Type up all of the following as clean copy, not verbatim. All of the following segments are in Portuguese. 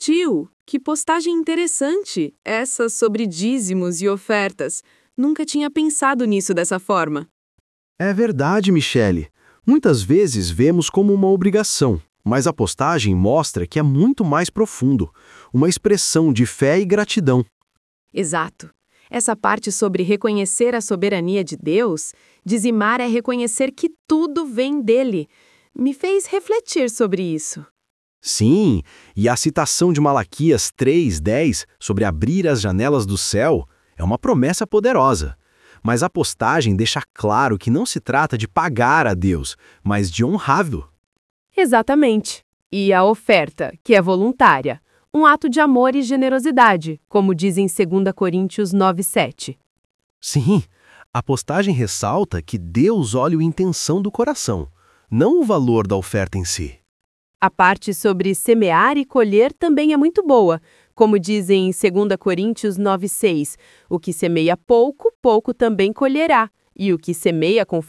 Tio, que postagem interessante, essa sobre dízimos e ofertas. Nunca tinha pensado nisso dessa forma. É verdade, Michele. Muitas vezes vemos como uma obrigação, mas a postagem mostra que é muito mais profundo, uma expressão de fé e gratidão. Exato. Essa parte sobre reconhecer a soberania de Deus, dizimar é reconhecer que tudo vem dele. Me fez refletir sobre isso. Sim, e a citação de Malaquias 3:10 sobre abrir as janelas do céu é uma promessa poderosa. Mas a postagem deixa claro que não se trata de pagar a Deus, mas de honrá-lo. Exatamente. E a oferta, que é voluntária, um ato de amor e generosidade, como diz em 2 Coríntios 9:7. Sim, a postagem ressalta que Deus olha a intenção do coração, não o valor da oferta em si. A parte sobre semear e colher também é muito boa, como dizem em 2 Coríntios 9:6, o que semeia pouco, pouco também colherá, e o que semeia com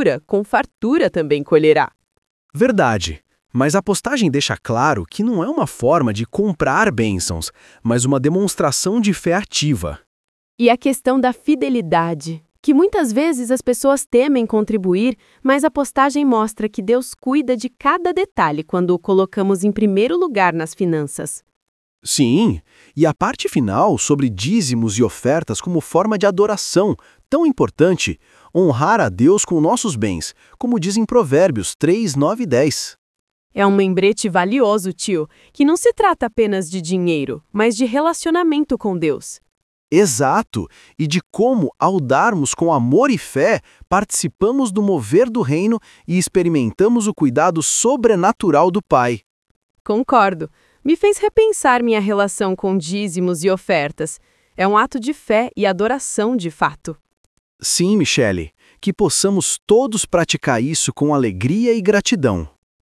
fartura também colherá. Verdade, mas a postagem deixa claro que não é uma forma de comprar bênçãos, mas uma demonstração de fé ativa. E a questão da fidelidade, que muitas vezes as pessoas temem contribuir, mas a postagem mostra que Deus cuida de cada detalhe quando o colocamos em primeiro lugar nas finanças. Sim, e a parte final sobre dízimos e ofertas como forma de adoração, tão importante, honrar a Deus com nossos bens, como diz em Provérbios 3, 9 e 10. É um lembrete valioso, tio, que não se trata apenas de dinheiro, mas de relacionamento com Deus. Exato, e de como, ao darmos com amor e fé, participamos do mover do reino e experimentamos o cuidado sobrenatural do Pai. Concordo. Me fez repensar minha relação com dízimos e ofertas. É um ato de fé e adoração de fato. Sim, Michele, que possamos todos praticar isso com alegria e gratidão.